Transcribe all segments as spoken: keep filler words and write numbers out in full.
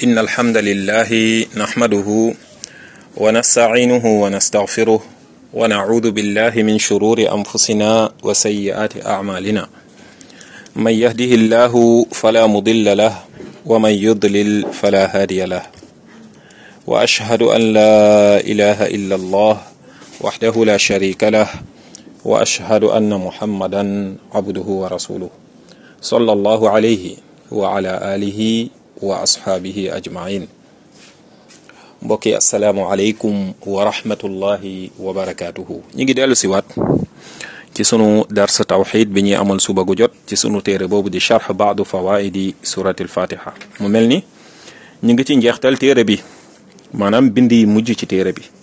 إن الحمد لله نحمده ونستعينه ونستغفره ونعوذ بالله من شرور أنفسنا وسيئات أعمالنا من يهده الله فلا مضل له ومن يضلل فلا هادي له وأشهد أن لا إله إلا الله وحده لا شريك له وأشهد أن محمدا عبده ورسوله صلى الله عليه وعلى آله وأصحابه أجمعين. mbokki asalaamualeykum wa rahmatullahi wa barakaatuhu. ñu ngi dellu si waat ci sunu dars tawxid bi ñuy amal suba gu jot ci sunu téere boobu di charx baadu fawaidi surati alfatiha. mu mel ni ñu ngi ci njeextal téere bi maanaam bind yi mujj ci téere bi.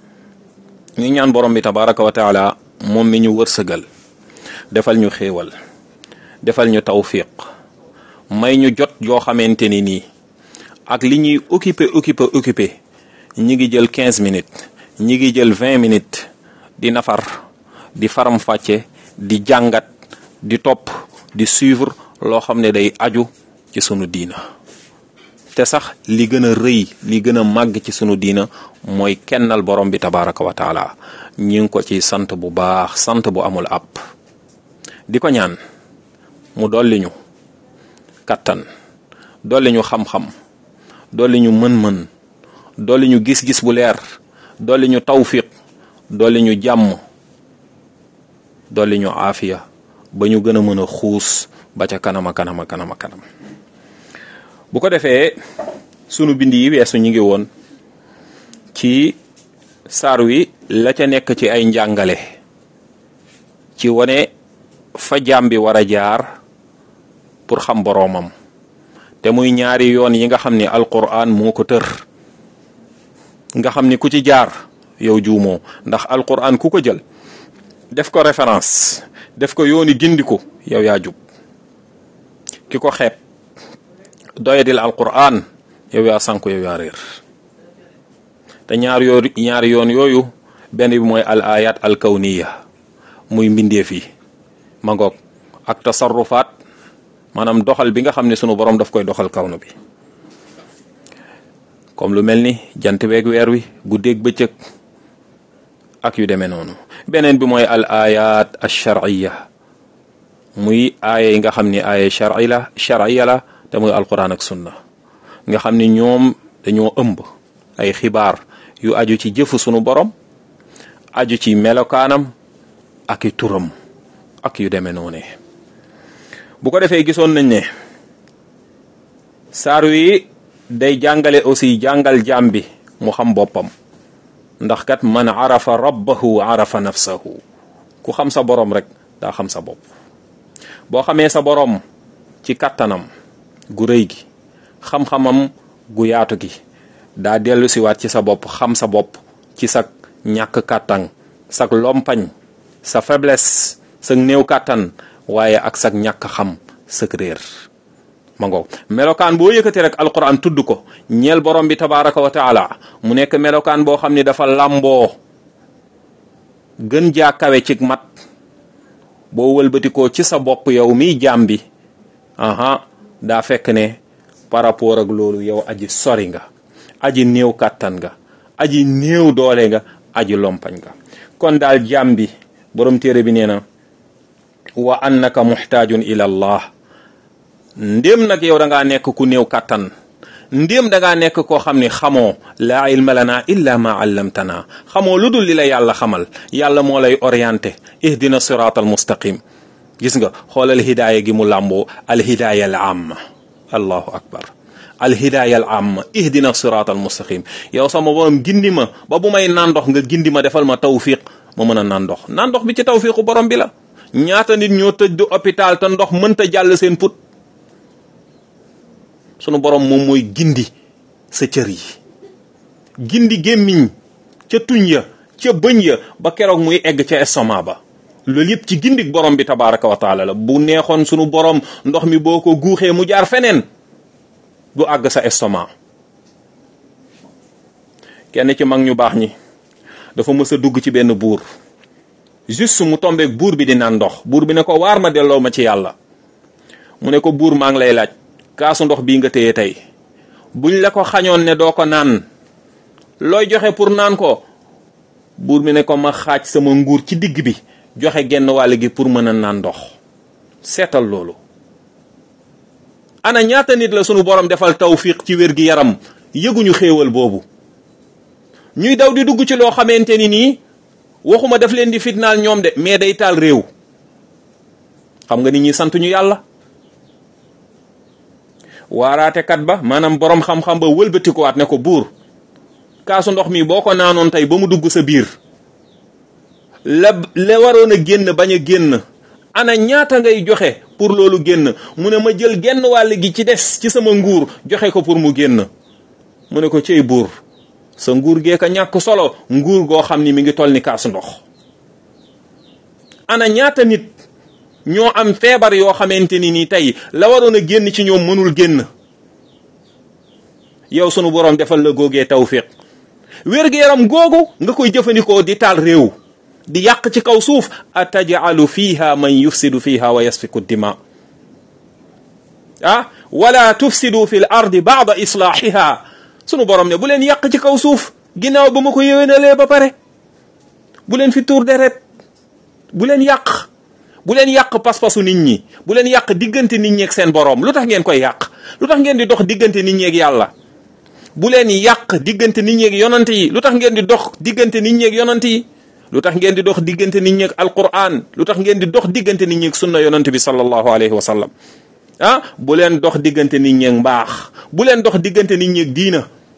ñu ñaan borom bi tabaraka wa taala moom mi ñu wërsëgal defal ñu xéewal defal ñu tawfiq may ñu jot yoo xamante ni nii ak li ñuy occupé occupé occupé ñi ngi jël quinze minutes ñi ngi jël vingt minutes di nafar di faram fàcce di jàngat di topp di suivre loo xam ne day aju ci sunu diina te sax li gën a rëy li gën a màgg ci sunu diina mooy kennal borom bi tabaraka wa taala ñi ngi ko ci sant bu baax sant bu amul àpp di ko ñaan mu dolli ñu kattan dolli ñu xam-xam dolli ñu mën-mën dolli ñu gis-gis bu leer dolli ñu tawfiq dolli ñu jàmm dolli ñu aafiya ba ñu gën a mën a xuus ba ca kanama kanama kanama kanam bu ko defee sunu bind yi weesu ñu ngi woon ci saar wi la ca nekk ci ay njàngale ci wane fa jaam bi war a jaar pour xam boroomam te muy ñaari yoon yi nga xam ni alquran moo ko tër nga xam ni ku ci jaar yow juumoo ndax alquran ku ko jël def ko référence def ko yooni gindiku yow yaa jub ki ko xeeb doyadil alquran yow yaa sànku yow yaa réer te ñaar yoo ñaari yoon yooyu benn bi mooy al ayat al kawniya muy mbindeef yi ma ngoog ak tasarrufaat maanaam doxal bi nga xam ne sunu borom daf koy doxal kawnu bi comme lu mel ni jant beeg weer wi guddeeg bëccëg ak yu demee noonu. beneen bi mooy al ayat al shar'iyya muy aaya yi nga xam ni aaya shar'i la shar'iyya la te muy alquran ak sunna nga xam ni ñoom dañoo ëmb ay xibaar yu aju ci jëfu sunu borom aju ci melokaanam ak i turam ak yu demee noonu. bu ko defee gisoon nañ ne saar wi day jàngale aussi jàngal jaam bi mu xam boppam ndax kat man arafa rabbahu arafa nafsahu ku xam sa borom rek daa xam sa bopp boo xamee sa borom ci kattanam gu rëy gi xam-xamam gu yaatu gi daa dellu siwaat ci sa bopp xam sa bopp ci sa ñàkk kàttan sa lompañ sa faiblesse sa néew kàttan waaye ak sak ñàkk xam sëk réer ma ngoog melokaan boo yëkkati rek alquran tudd ko ñeel borom bi tabaraka wa taala mu nekk melokaan boo xam ne dafa làmboo gën jaa kawe ci mat boo wëlbatikoo ci sa bopp yow miy jaam bi aha daa fekk ne par rapport ak loolu yow aji sori nga aji néew kàttan nga aji néew doole nga aji lompañ nga kon daal jaam bi borom téere bi nee na wa annaka muhtaajun ila allah ndéem nag yow da ngaa nekk ku néew kàttan ndéem da ngaa nekk koo xam ne xamoo laa ilma lana illa ma allamtana xamoo lu dul li la yàlla xamal yàlla moo lay orienté ihdina sirat al mustaqim gis nga xoolal hidaaya gi mu làmboo al hidaaya al amma allahu akbar al hidaaya al amma ihdina sirat al mustaqim yow sama borom gindi ma ba bu may naan ndox nga gindi ma defal ma tawfiq ma mën a naan ndox naan ndox bi ci tawfiqu borom bi la ñaata nit ñoo tëj du hôpital te ndox mënta jàll seen put sunu borom moom mooy gindi sa cër yi gindi gémmiñ ca tuñ ya ca bëñ ya ba keroog muy egg ca estomac ba loolu yëpp ci gindik borom bi tabaraka wa taala la bu neexoon sunu borom ndox mi boo ko guuxee mu jaar feneen du àgg sa estomac. kenn ci mag ñu baax ñi dafa mës a dugg ci benn buur juste mu tombeek buur bi di naan ndox buur bi ne ko waar ma delloo ma ci yàlla mu ne ko buur maa ngi lay laaj kaasu ndox bii nga téye tey buñ la ko xañoon ne doo ko naan looy joxe pour naan ko buur mi ne ko ma xaaj sama nguur ci digg bi joxe genn wàll gi pour mën a naan ndox. seetal loolu. ana ñaata nit la sunu borom defal tawfiq ci wér gi yaram yëguñu xéewal boobu ñuy daw di dugg ci loo xamante ni nii waxuma daf leen di fitnaal ñoom de mais day taal réew. xam nga nit ñi sant ñu yàlla. waaraatekat ba maanaam borom xam-xam ba wëlbatikuwaat ne ko buur kaasu ndox mi boo ko naanoon tey ba mu dugg sa biir la la waroon a génn bañ a génn ana ñaata ngay joxe pour loolu génn mu ne ma jël genn wàll gi ci des ci sama nguur joxe ko pour mu génn. mu ne ko cey buur sa nguur gee ka ñàkk solo nguur goo xam ni mi ngi toll ni kaasu ndox. ana ñaata nit ñoo am feebar yoo xamante ni nii tey la waroon a génn ci ñoom mënul génn. yow sunu borom defal la góogee tawfiq wér-gu-yaram googu nga koy jëfandikoo di taal réew di yàq ci kaw suuf atajalu fiha man yufsidu fiha wa yasfiku dima ah wala tufsidu fi l ardi ba'da islahiha sunu borom ne bu leen yàq ci kaw suuf ginnaaw ba ma ko yéwénalee ba pare bu leen fi tuur deret bu leen yàq bu leen yàq pas-pasu nit ñi bu leen yàq diggante nit ñi ak seen borom lu tax ngeen koy yàq lu tax ngeen di dox diggante nit ñi ak yàlla bu leen yàq diggante nit ñi ak yonante yi lu tax ngeen di dox diggante nit ñi ak yonante yi lu tax ngeen di dox diggante nit ñi ak alquran lu tax ngeen di dox diggante nit ñi ak sunna yonante bi sallallahu alayhi wa sallam ah bu leen dox diggante nit ñi ak mbaax bu leen dox diggante nit ñi ak diina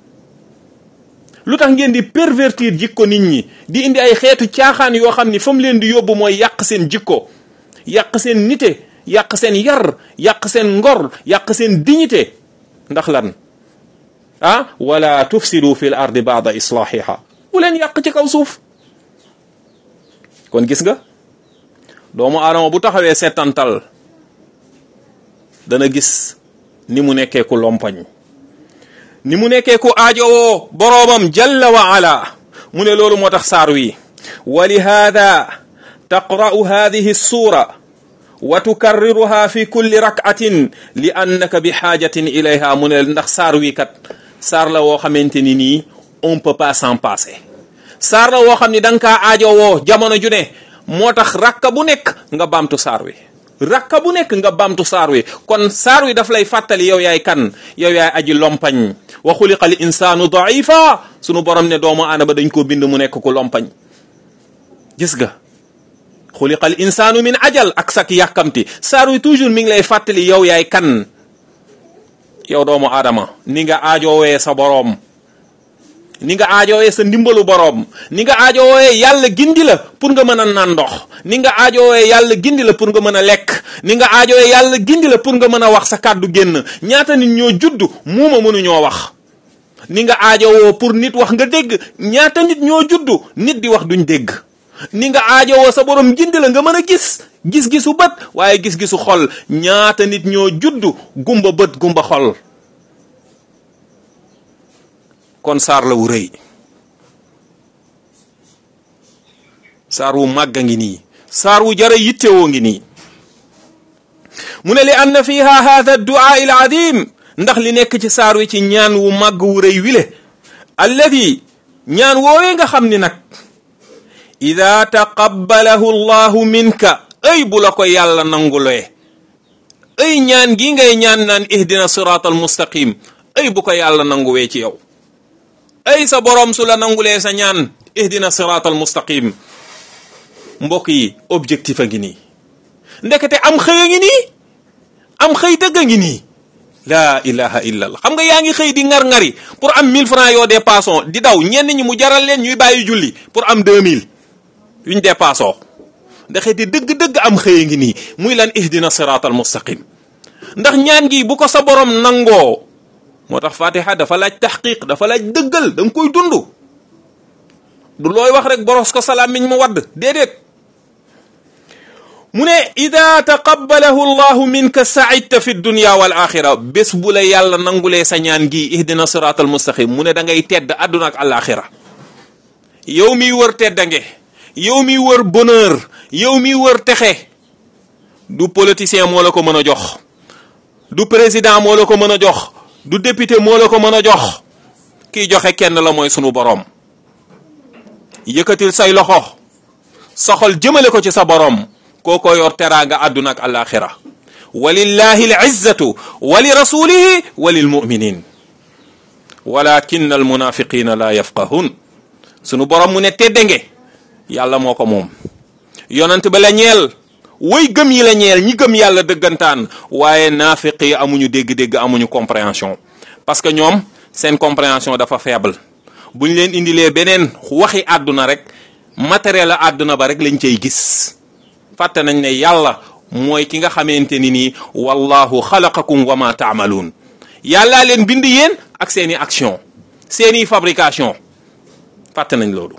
lu tax ngeen di pervertir jikko nit ñi di indi ay xeetu caaxaan yoo xam ni fa mu leen di yóbbu mooy yàq seen jikko yàq seen nite yàq seen yar yàq seen ngor yàq seen dignité ndax lan ah wala tufsidu fil ardi ba'da islahiha bu leen yàq ci kaw suuf. kon gis nga doomu aadama bu taxawee seetantal dana gis ni mu nekkee ku lompañ ni mu nekkee ku aajowoo boroomam jalla wa ala mu ne loolu moo tax saar wi wa li hada taqra'u hadhihi as-sura wa tukarriruha fi kulli rak'atin li annaka bi haajatin ilayha mu ne ndax saar wi kat saar la woo xamante ni nii on peut pas s'en passer saar la woo xam ni da nga kaa aajowoo jamono ju ne moo tax rakka bu nekk nga baamtu saar wi rakka bu nekk nga baamtu saar wi kon saar wi daf lay fàttali yow yaay kan yow yaay aji lompañ wa xuliqa al insaanu daifa sunu borom ne doomu aadama dañ koo bind mu nekk ku lompañ. gis nga xuliqa al insaanu min ajal ak sak yàkkamti saar wi toujours mi ngi lay fàttali yow yaay kan yow doomu aadama ni nga aajoowee sa boroom ni nga aajoowee sa ndimbalu boroom ni nga aajoowee yàlla gindi la pour nga mën a naan ndox ni nga aajoowee yàlla gindi la pour nga mën a lekk ni nga aajoowee yàlla gindi la pour nga mën a wax sa kàddu génn ñaata nit ñoo judd muuma mënuñoo wax ni nga aajowoo pour nit wax nga dégg ñaata nit ñoo judd nit di wax duñ dégg ni nga aajowoo sa boroom gindi la nga mën a gis gis-gisu bët waaye gis-gisu xol ñaata nit ñoo judd gumba bët gumba xol. kon saar la wu rëy saar wu màgg a ngi nii saar wu jara yittewoo ngi nii mu ne li anna fiha hadha ad-du'a al-azim ndax li nekk ci saar wi ci ñaan wu màgg wu rëy wile alladi ñaan woowee nga xam ni nag ida taqabbalahu allahu minka ay bu la ko yàlla nangulee ay ñaan gi ngay ñaan naan ihdina siratal mustaqim ay bu ko yàlla nanguwee ci yow ay sa borom su la nangulee sa ñaan ihdina siratal mustaqim mbokk yi objectif a ngi nii ndekete am xëy a ngi nii am xëy dëgg a ngi nii la ilaha illa allah xam nga yaa ngi xëy di ngar-ngari pour am mille francs yoo dépassons di daw ñenn ñi mu jaral leen ñuy bàyyi julli pour am deux mille yuñ dépassoo ndekete dëgg-dëgg am xëy a ngi nii muy lan ihdina siratal mustaqim ndax ñaan gi bu ko sa borom nangoo moo tax fatiha dafa laaj taxqiq dafa laaj dëggal da nga koy dund du looy wax rek boros ko salaam miñ mu wadd déedéet mu ne ida taqabbalahu allahu minka saidta fi dunya wal axira bés bu la yàlla nangulee sa ñaan gi ihdina siratal mustaqim mu ne da ngay tedd àdduna ak alaxira yow miy wër teddange yow miy wër bonheur yow miy wër texe du politicien moo la ko mën a jox du président moo la ko mën a jox du député moo la ko mën a jox. kiy joxe kenn la mooy sunu boroom. yëkkatil say loxo soxal jëmale ko ci sa boroom kooko yor teraanga àdduna ak alaxira walillahi al izzatu wa li rasulihi wa lil muminin walakin al munafiqina la yafqahun. sunu boroom mu ne teddange yàlla moo ko moom yonent ba la ñeel way gëm yi la ñeel ñi gëm yàlla dëggantaan waaye naafiq yi amuñu dégg-dégg amuñu compréhension parce que ñoom seen compréhension dafa faible bu ñu leen indilee beneen waxi àdduna rek matériel a àdduna ba rek lañ cay gis fàtte nañ ne yàlla mooy ki nga xamante ni nii wallahu xalaqakum wa ma taamaluun yàllaa leen bind yéen ak seeni action seeni fabrication fàtte nañ loolu.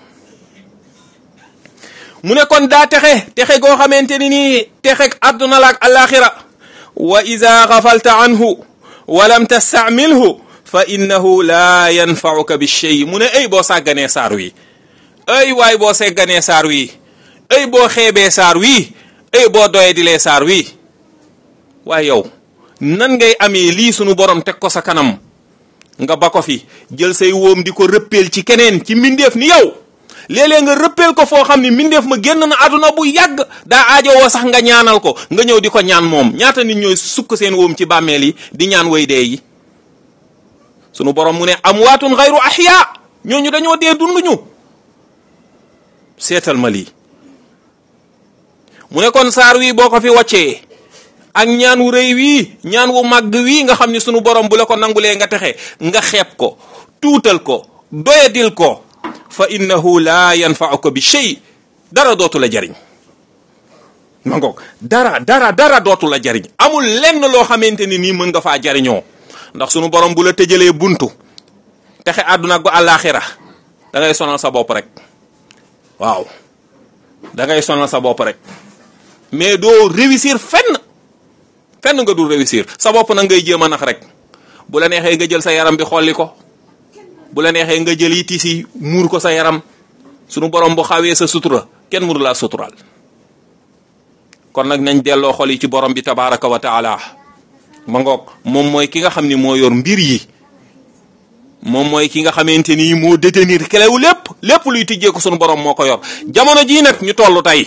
mu ne kon daa texe texe goo xamante ni nii texe àdduna la ak alaxira wa ida gafalta anhu wa lam tastaamilhu fa innahu la yanfauka bi shay. mu ne ay boo sàgganee saar wi ay waay boo segganee saar wi ay boo xeebee saar wi ay boo doye dilee saar wi waaye yow nan ngay amee lii sunu borom teg ko sa kanam nga ba ko fi jël say wóom di ko rëppeel ci keneen ci mbindeef ni yow léeg-léeg nga rëppeel ko foo xam ne mbindeef ma génn na àdduna bu yàgg daa aajowoo sax nga ñaanal ko nga ñëw di ko ñaan moom ñaata nit ñooy sukk seen wóom ci bàmmeel yi di ñaan way dee yi. sunu borom mu ne amwaatun xayru ahya ñooñu dañoo dee dunduñu seetal ma lii. mu ne kon saar wi boo ko fi wàccee ak ñaan wu rëy wii ñaan wu màgg wii nga xam ne sunu borom bu la ko nangulee nga texe nga xeeb ko tuutal ko doyadil ko fa innahu la yanfauka bi shay dara dootu la jariñ. ma ngoog dara dara dara dootu la jariñ amul lenn loo xamante ni nii mën nga faa jariñoo ndax sunu borom bu la tëjalee buntu texe àdduna ak ba àllaaxira da ngay sonal sa bopp rek waaw da ngay sonal sa bopp rek mais doo réussir fenn fenn nga dul réussir sa bopp nag ngay jéem a nax rek bu la neexee nga jël sa yaram bi xolli ko bu la neexee nga jël yi tisi muur ko sa yaram sunu borom bu xawee sa sutura kenn mënu laa suturaal. kon nag nañ delloo xol yi ci borom bi tabaraka wa taala ma ngoog moom mooy ki nga xam ni moo yor mbir yi moom mooy ki nga xamante ni moo détenir kelew lépp lépp luy tijjee ko sunu borom moo ko yor. jamono jii nag ñu toll tey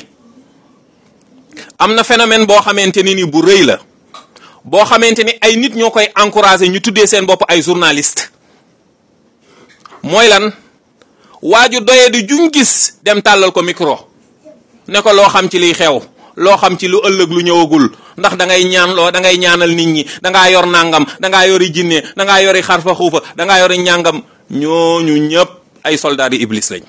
am na phénomène boo xamante ni ni bu rëy la boo xamante ni ay nit ñoo koy encourager ñu tuddee seen bopp ay journaliste. mooy lan waaju doye di juñ gis dem tàllal ko micro ne ko loo xam ci liy xew loo xam ci lu ëllëg lu ñëwagul ndax da ngay ñaan loo da ngay ñaanal nit ñi da ngaa yor nangam da ngaa yori jinne da ngaa yori xarfa xuufa da ngaa yori ñàngam ñooñu ñëpp ay soldats yi iblis lañ.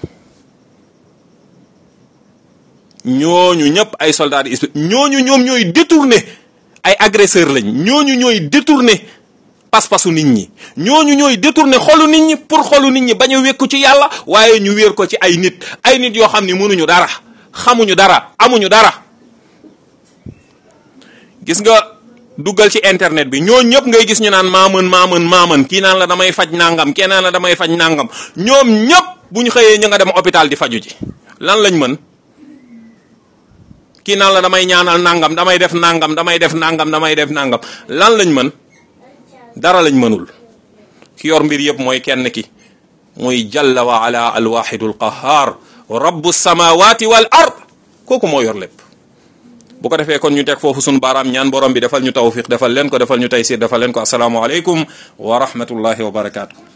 ñooñu ñëpp ay soldats yi iblis ñooñu ñoom ñooy détourné ay agresseur lañ ñooñu ñooy détourné pas-pasu nit ñi ñooñu ñooy détourné xolu nit ñi pour xolu nit ñi bañ a wékku ci yàlla waaye ñu wéer ko ci ay nit ay nit yoo xam ne mënuñu dara xamuñu dara amuñu dara. gis nga duggal ci internet bi ñoo ñëpp ngay gis ñu naan maaman maaman maaman kii naan la damay faj nangam kii naan la damay faj nangam ñoom ñëpp bu ñu xëyee ñu nga dem hôpital di faju ji lan lañ mën. kii naan la damay ñaanal nangam damay def nangam damay def nangam damay def nangam lan lañ mën dara lañ mënul. ki yor mbir yëpp mooy kenn ki muy jalla wa ala alwahidul qahhar rabbu samawati wal ard kooku moo yor lépp. bu ko defee kon ñu teg foofu sunu baaraam ñaan borom bi defal ñu tawfiq defal leen ko defal ñu taysir defal leen ko assalaamu aleykum wa rahmatullahi wa barakaatu.